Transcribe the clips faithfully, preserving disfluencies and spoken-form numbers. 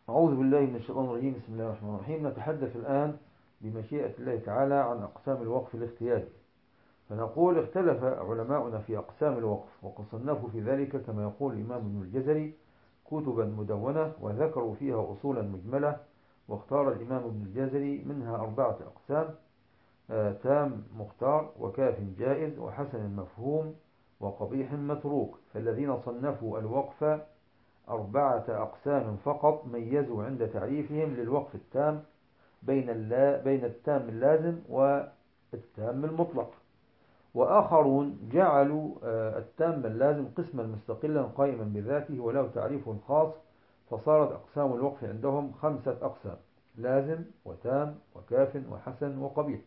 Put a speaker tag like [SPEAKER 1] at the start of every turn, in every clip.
[SPEAKER 1] أعوذ بالله من الشيطان الرجيم. بسم الله الرحمن الرحيم. نتحدث الآن بمشيئة الله تعالى عن أقسام الوقف الاختياري. فنقول اختلف علماؤنا في أقسام الوقف، وقد صنفوا في ذلك كما يقول الإمام ابن الجزري كتبا مدونة وذكروا فيها أصولا مجملة. واختار الإمام ابن الجزري منها أربعة أقسام: آه، تام مختار، وكاف جائز، وحسن مفهوم، وقبيح متروك. فالذين صنفوا الوقف أربعة أقسام فقط ميزوا عند تعريفهم للوقف التام بين اللا بين التام اللازم والتام المطلق. وآخرون جعلوا آه، التام اللازم قسما مستقلا قائما بذاته وله تعريف خاص، فصارت أقسام الوقف عندهم خمسة أقسام: لازم، وتام، وكاف، وحسن، وقبيح.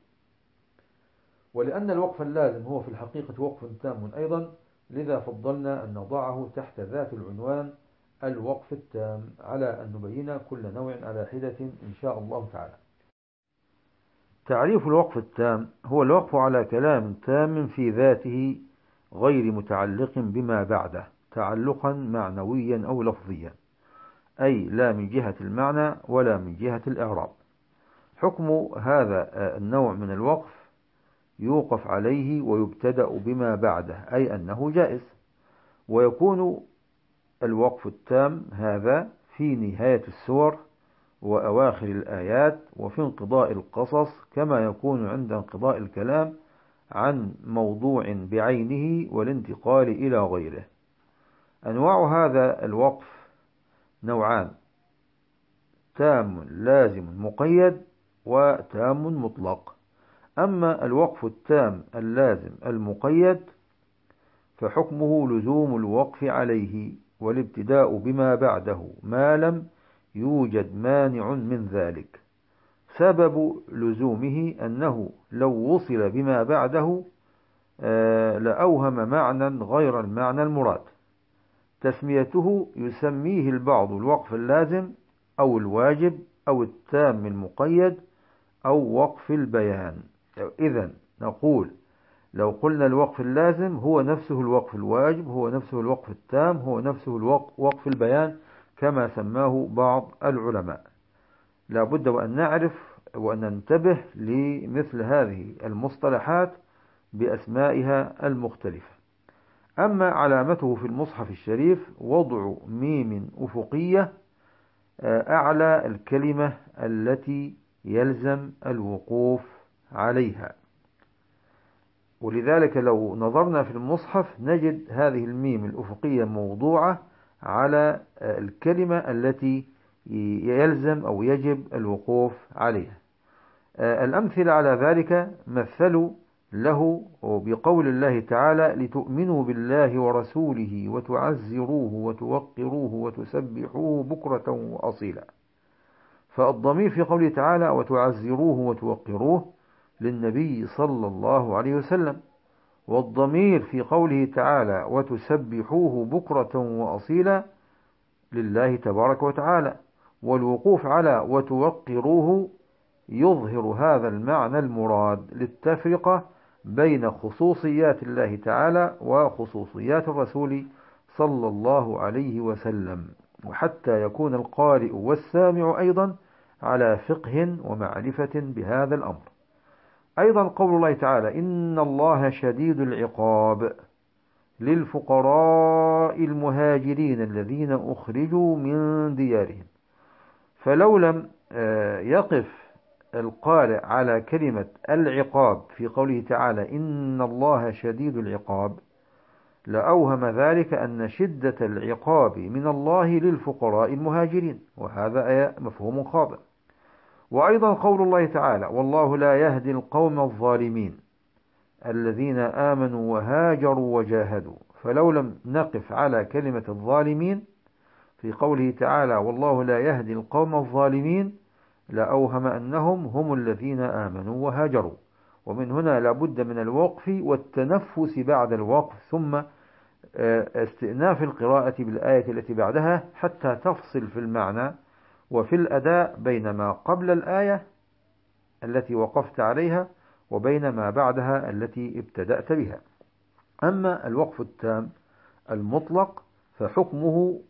[SPEAKER 1] ولأن الوقف اللازم هو في الحقيقة وقف تام أيضا، لذا فضلنا أن نضعه تحت ذات العنوان الوقف التام، على أن نبين كل نوع على حدة إن شاء الله تعالى. تعريف الوقف التام هو الوقف على كلام تام في ذاته غير متعلق بما بعده تعلقا معنويا أو لفظيا، أي لا من جهة المعنى ولا من جهة الإعراب. حكم هذا النوع من الوقف يوقف عليه ويبتدأ بما بعده، أي أنه جائز. ويكون الوقف التام هذا في نهاية السور وأواخر الآيات وفي انقضاء القصص، كما يكون عند انقضاء الكلام عن موضوع بعينه والانتقال إلى غيره. أنواع هذا الوقف نوعان: تام لازم مقيد، وتام مطلق. أما الوقف التام اللازم المقيد فحكمه لزوم الوقف عليه والابتداء بما بعده ما لم يوجد مانع من ذلك. سبب لزومه أنه لو وصل بما بعده لأوهم معنى غير المعنى المراد. تسميته يسميه البعض الوقف اللازم أو الواجب أو التام المقيد أو وقف البيان. إذن نقول لو قلنا الوقف اللازم هو نفسه الوقف الواجب، هو نفسه الوقف التام، هو نفسه الوقف البيان كما سماه بعض العلماء. لا بد وأن نعرف وأن ننتبه لمثل هذه المصطلحات بأسمائها المختلفة. أما علامته في المصحف الشريف وضع ميم أفقية أعلى الكلمة التي يلزم الوقوف عليها، ولذلك لو نظرنا في المصحف نجد هذه الميم الأفقية موضوعة على الكلمة التي يلزم أو يجب الوقوف عليها. الأمثلة على ذلك مثلوا له بقول الله تعالى: لتؤمنوا بالله ورسوله وتعزروه وتوقروه وتسبحوه بكرة وأصيلا. فالضمير في قوله تعالى وتعزروه وتوقروه للنبي صلى الله عليه وسلم، والضمير في قوله تعالى وتسبحوه بكرة وأصيلا لله تبارك وتعالى. والوقوف على وتوقروه يظهر هذا المعنى المراد للتفرقة بين خصوصيات الله تعالى وخصوصيات الرسول صلى الله عليه وسلم، وحتى يكون القارئ والسامع أيضا على فقه ومعرفة بهذا الأمر. أيضا قول الله تعالى إن الله شديد العقاب للفقراء المهاجرين الذين أخرجوا من ديارهم. فلو لم يقف القارئ على كلمة العقاب في قوله تعالى إن الله شديد العقاب لأوهم ذلك أن شدة العقاب من الله للفقراء المهاجرين، وهذا مفهوم خاطئ. وأيضا قول الله تعالى والله لا يهدي القوم الظالمين الذين آمنوا وهاجروا وجاهدوا. فلو لم نقف على كلمة الظالمين في قوله تعالى والله لا يهدي القوم الظالمين لأوهم أنهم هم الذين آمنوا وهاجروا. ومن هنا لابد من الوقف والتنفس بعد الوقف ثم استئناف القراءة بالآية التي بعدها حتى تفصل في المعنى وفي الأداء بين ما قبل الآية التي وقفت عليها وبين ما بعدها التي ابتدأت بها. أما الوقف التام المطلق فحكمه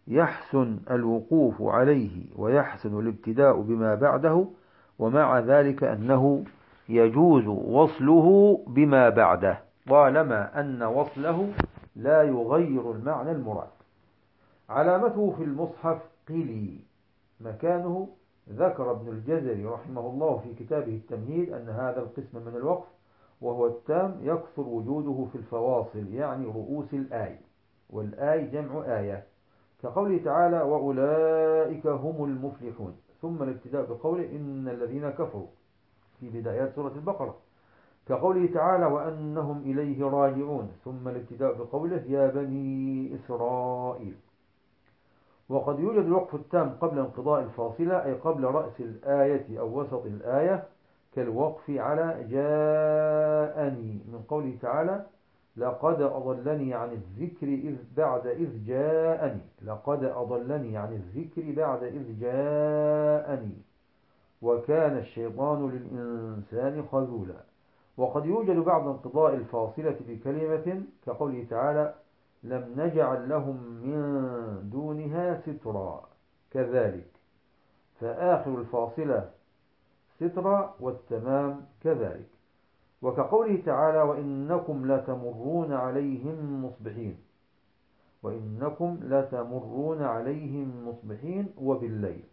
[SPEAKER 1] يحسن الوقوف عليه ويحسن الابتداء بما بعده، ومع ذلك أنه يجوز وصله بما بعده طالما أن وصله لا يغير المعنى المراد. علامته في المصحف قلي مكانه. ذكر ابن الجزري رحمه الله في كتابه التمهيد أن هذا القسم من الوقف وهو التام يكثر وجوده في الفواصل، يعني رؤوس الآي، والآي جمع آية، كقوله تعالى وأولئك هم المفلحون، ثم الابتداء بقوله إن الذين كفروا في بدايات سورة البقرة، كقوله تعالى وأنهم إليه راجعون، ثم الابتداء بقوله يا بني إسرائيل. وقد يوجد الوقف التام قبل انقضاء الفاصلة، أي قبل رأس الآية أو وسط الآية، كالوقف على جاءني من قوله تعالى لقد أضلني عن الذكر إذ بعد إذ جاءني، لقد أضلني عن الذكر بعد إذ جاءني، وكان الشيطان للإنسان خذولا. وقد يوجد بعد انقضاء الفاصلة بكلمة كقوله تعالى لم نجعل لهم من دونها سترا، كذلك، فآخر الفاصلة سترا والتمام كذلك. وكقوله تعالى وإنكم لتمرون عليهم مصبحين، وإنكم لتمرون عليهم مصبحين وبالليل،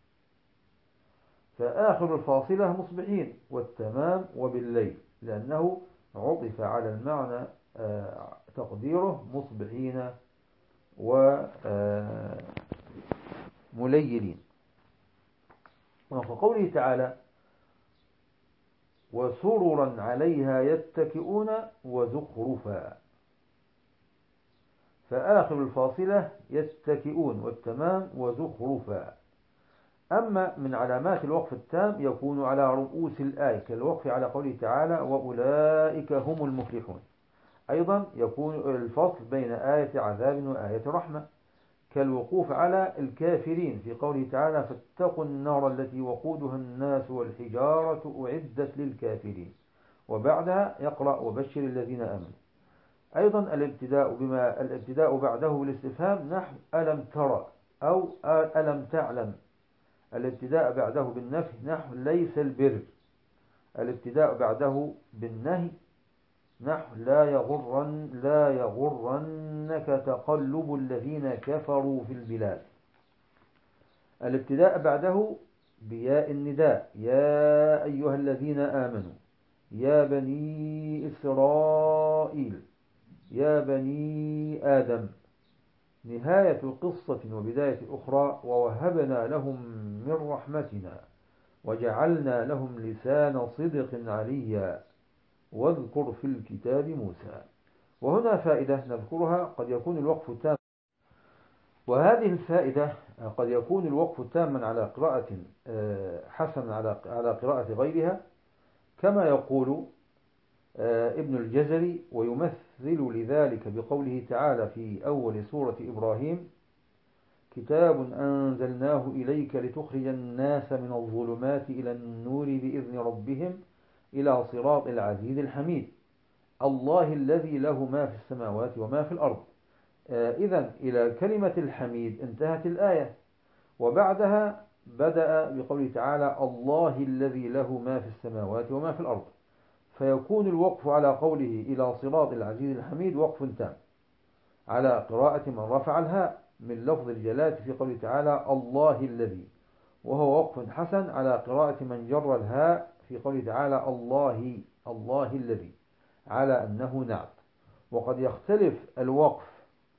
[SPEAKER 1] فآخر الفاصلة مصبحين والتمام وبالليل، لأنه عطف على المعنى تقديره مصبحين ومليلين. وقوله تعالى وسررا عليها يتكئون وزخرفا، فآخر الفاصلة يتكئون والتمام وزخرفا. أما من علامات الوقف التام يكون على رؤوس الآية، كالوقف على قوله تعالى وأولئك هم المفلحون. أيضا يكون الفصل بين آية عذاب وآية رحمة، كالوقوف على الكافرين في قوله تعالى فاتقوا النار التي وقودها الناس والحجارة أعدت للكافرين، وبعدها يقرأ وبشر الذين آمنوا. أيضا الابتداء بما الابتداء بعده بالاستفهام نحو ألم ترى أو ألم تعلم. الابتداء بعده بالنفي نحو ليس البر. الابتداء بعده بالنهي نحو لا يغرن لا يغرنك تقلب الذين كفروا في البلاد. الابتداء بعده بياء النداء يا أيها الذين آمنوا، يا بني إسرائيل، يا بني آدم. نهاية قصة وبداية أخرى ووهبنا لهم من رحمتنا وجعلنا لهم لسان صدق عليا واذكر في الكتاب موسى. وهنا فائدة نذكرها، قد يكون الوقف تام، وهذه الفائدة قد يكون الوقف تاما على قراءة حسنا على قراءة غيرها، كما يقول ابن الجزري ويمثل لذلك بقوله تعالى في أول سورة إبراهيم كتاب أنزلناه إليك لتخرج الناس من الظلمات إلى النور بإذن ربهم إلى صراط العزيز الحميد الله الذي له ما في السماوات وما في الأرض. إذن إلى كلمة الحميد انتهت الآية، وبعدها بدأ بقوله تعالى الله الذي له ما في السماوات وما في الأرض، فيكون الوقف على قوله إلى صراط العزيز الحميد وقف تام على قراءة من رفع الهاء من لفظ الجلالة في قوله تعالى الله الذي، وهو وقف حسن على قراءة من جر الهاء في قوله تعالى الله الله الذي على أنه نعت. وقد يختلف الوقف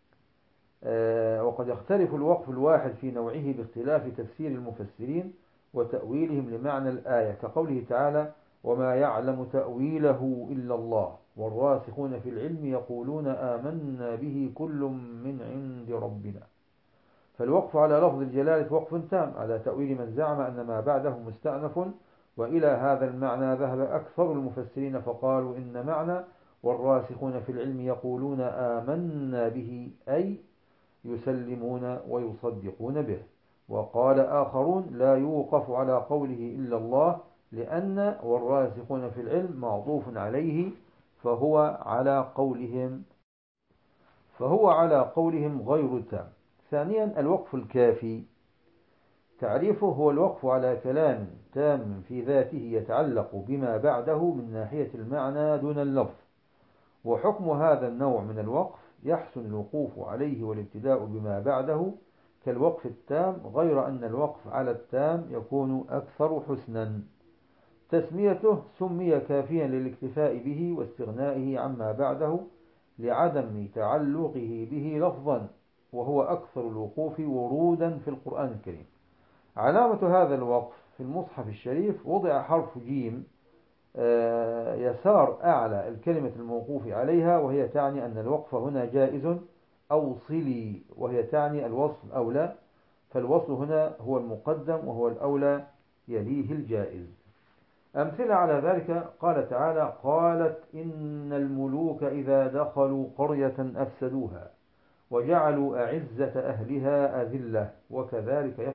[SPEAKER 1] آه وقد يختلف الوقف الواحد في نوعه باختلاف تفسير المفسرين وتأويلهم لمعنى الآية، كقوله تعالى وما يعلم تأويله إلا الله والراسخون في العلم يقولون آمنا به كل من عند ربنا. فالوقف على لفظ الجلالة وقف تام على تأويل من زعم أن ما بعده مستأنف، وإلى هذا المعنى ذهب أكثر المفسرين فقالوا إن معنى والراسخون في العلم يقولون آمنا به أي يسلمون ويصدقون به. وقال آخرون لا يوقف على قوله إلا الله لأن والراسخون في العلم معطوف عليه فهو على قولهم فهو على قولهم غير تام. ثانيا الوقف الكافي، تعريفه هو الوقف على كلام تام في ذاته يتعلق بما بعده من ناحية المعنى دون اللفظ. وحكم هذا النوع من الوقف يحسن الوقوف عليه والابتداء بما بعده كالوقف التام، غير أن الوقف على التام يكون أكثر حسنا. تسميته سمي كافيا للاكتفاء به واستغنائه عما بعده لعدم تعلقه به لفظا، وهو أكثر الوقوف ورودا في القرآن الكريم. علامة هذا الوقف في المصحف الشريف وضع حرف جيم يسار أعلى الكلمة الموقوف عليها، وهي تعني أن الوقف هنا جائز، أو صلي وهي تعني الوصل أولى، فالوصل هنا هو المقدم وهو الأولى يليه الجائز. أمثلة على ذلك قال تعالى: قالت إن الملوك إذا دخلوا قرية أفسدوها وجعلوا أعزة أهلها أذلة وكذلك يفعلون.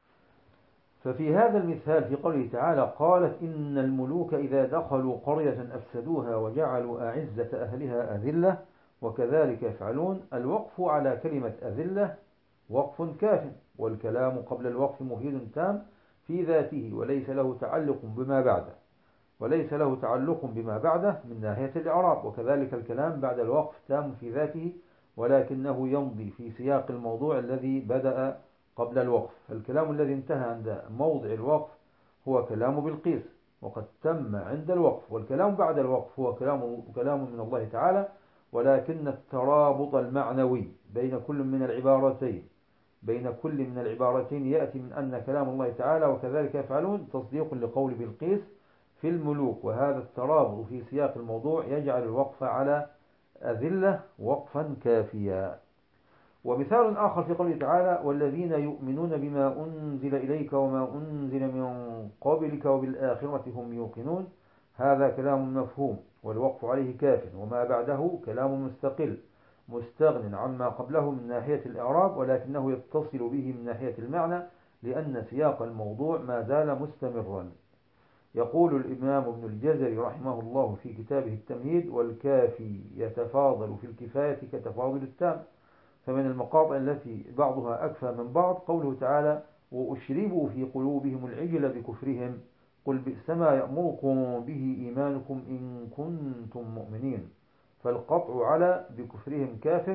[SPEAKER 1] ففي هذا المثال في قوله تعالى: قالت إن الملوك إذا دخلوا قرية أفسدوها وجعلوا أعزة أهلها أذلة وكذلك يفعلون، الوقف على كلمة أذلة وقف كاف، والكلام قبل الوقف مفيد تام في ذاته وليس له تعلق بما بعده وليس له تعلق بما بعده من ناحية الإعراب، وكذلك الكلام بعد الوقف تام في ذاته ولكنه يمضي في سياق الموضوع الذي بدأ قبل الوقف. فالكلام الذي انتهى عند موضع الوقف هو كلام بلقيس وقد تم عند الوقف، والكلام بعد الوقف هو كلام كلام من الله تعالى، ولكن الترابط المعنوي بين كل من العبارتين بين كل من العبارتين يأتي من أن كلام الله تعالى وكذلك يفعلون تصديق لقول بلقيس في الملوك، وهذا الترابط في سياق الموضوع يجعل الوقف على أذلة وقفا كافيا. ومثال آخر في قوله تعالى: والذين يؤمنون بما أنزل إليك وما أنزل من قبلك وبالآخرة هم يوقنون، هذا كلام مفهوم والوقف عليه كاف، وما بعده كلام مستقل مستغن عما قبله من ناحية الإعراب، ولكنه يتصل به من ناحية المعنى لأن سياق الموضوع ما زال مستمرا. يقول الإمام ابن الجزري رحمه الله في كتابه التمهيد: والكافي يتفاضل في الكفاية كتفاضل التام. فمن المقاطع التي بعضها أكفى من بعض قوله تعالى: وأشربوا في قلوبهم العجل بكفرهم قل بئس ما يأمركم به إيمانكم إن كنتم مؤمنين. فالقطع على بكفرهم كاف،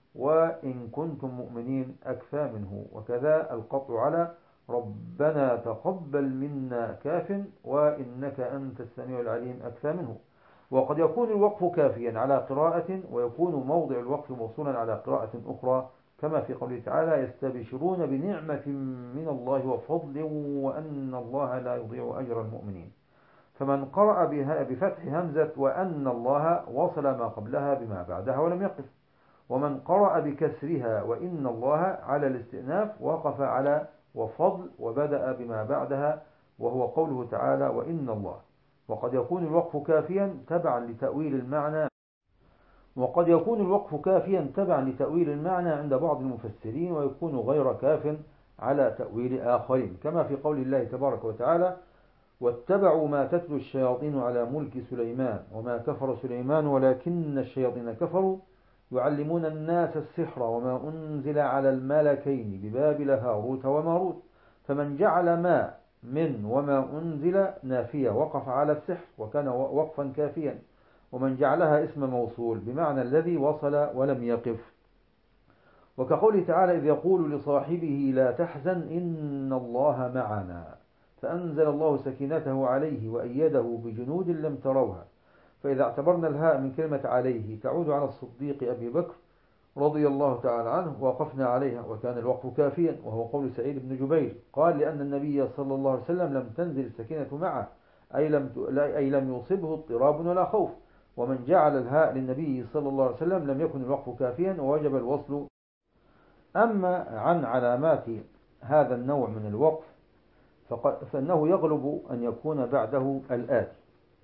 [SPEAKER 1] وإن كنتم مؤمنين أكفى منه، وكذا القطع على ربنا تقبل منا كاف، وإنك أنت السميع العليم أكفى منه. وقد يكون الوقف كافيا على قراءة، ويكون موضع الوقف موصولا على قراءة أخرى، كما في قوله تعالى: يستبشرون بنعمة من الله وفضل وأن الله لا يضيع أجر المؤمنين. فمن قرأ بها بفتح همزة وأن الله وصل ما قبلها بما بعدها ولم يقف، ومن قرأ بكسرها وإن الله على الاستئناف وقف على وفضل وبدأ بما بعدها وهو قوله تعالى: وإن الله. وقد يكون الوقف كافيا تبعا لتأويل المعنى وقد يكون الوقف كافيا تبعا لتأويل المعنى عند بعض المفسرين، ويكون غير كاف على تأويل آخرين، كما في قول الله تبارك وتعالى: واتبعوا ما تتلو الشياطين على ملك سليمان وما كفر سليمان ولكن الشياطين كفروا يعلمون الناس السحر وما أنزل على الملكين ببابل هاروت وماروت. فمن جعل ما من وما أنزل نافية وقف على السحر وكان وقفا كافيا، ومن جعلها اسم موصول بمعنى الذي وصل ولم يقف. وكقوله تعالى: إذ يقول لصاحبه لا تحزن إن الله معنا، فأنزل الله سكينته عليه وأيده بجنود لم تروها. فإذا اعتبرنا الهاء من كلمة عليه تعود على الصديق أبي بكر رضي الله تعالى عنه وقفنا عليها وكان الوقف كافيا، وهو قول سعيد بن جبير قال: لأن النبي صلى الله عليه وسلم لم تنزل السكينة معه، أي لم أي لم يصبه اضطراب ولا خوف. ومن جعل الهاء للنبي صلى الله عليه وسلم لم يكن الوقف كافيا ووجب الوصل. أما عن علامات هذا النوع من الوقف فإنه يغلب أن يكون بعده الآتي: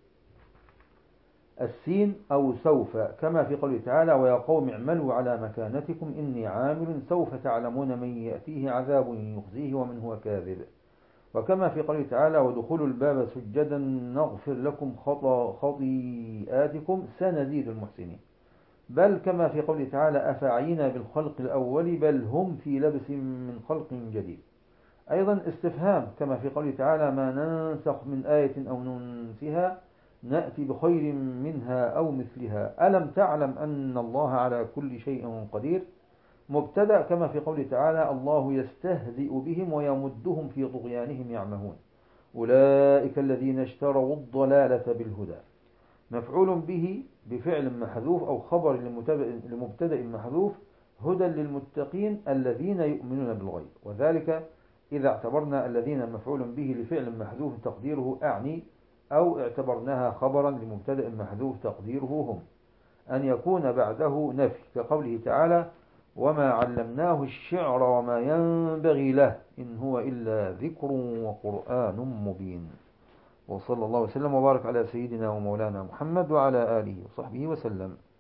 [SPEAKER 1] السين أو سوف، كما في قوله تعالى: ويا قوم اعملوا على مكانتكم إني عامل سوف تعلمون من يأتيه عذاب يخزيه ومن هو كاذب. وكما في قوله تعالى: ودخلوا الباب سجدا نغفر لكم خطيئاتكم سنزيد المحسنين. بل كما في قوله تعالى أفعينا بالخلق الأول بل هم في لبس من خلق جديد. أيضا استفهام كما في قوله تعالى ما ننسخ من آية أو ننسها نأتي بخير منها أو مثلها ألم تعلم أن الله على كل شيء قدير. مبتدأ كما في قوله تعالى الله يستهزئ بهم ويمدهم في طغيانهم يعمهون أولئك الذين اشتروا الضلالة بالهدى. مفعول به بفعل محذوف أو خبر لمبتدأ محذوف هدى للمتقين الذين يؤمنون بالغيب. وذلك إذا اعتبرنا الذين مفعول به لفعل محذوف تقديره أعني أو اعتبرناها خبرا لمبتدأ محذوف تقديره هم أن يكون بعده نفي كقوله تعالى وما علمناه الشعر وما ينبغي له إن هو إلا ذكر وقرآن مبين. وصلى الله وسلم وبارك على سيدنا ومولانا محمد وعلى آله وصحبه وسلم.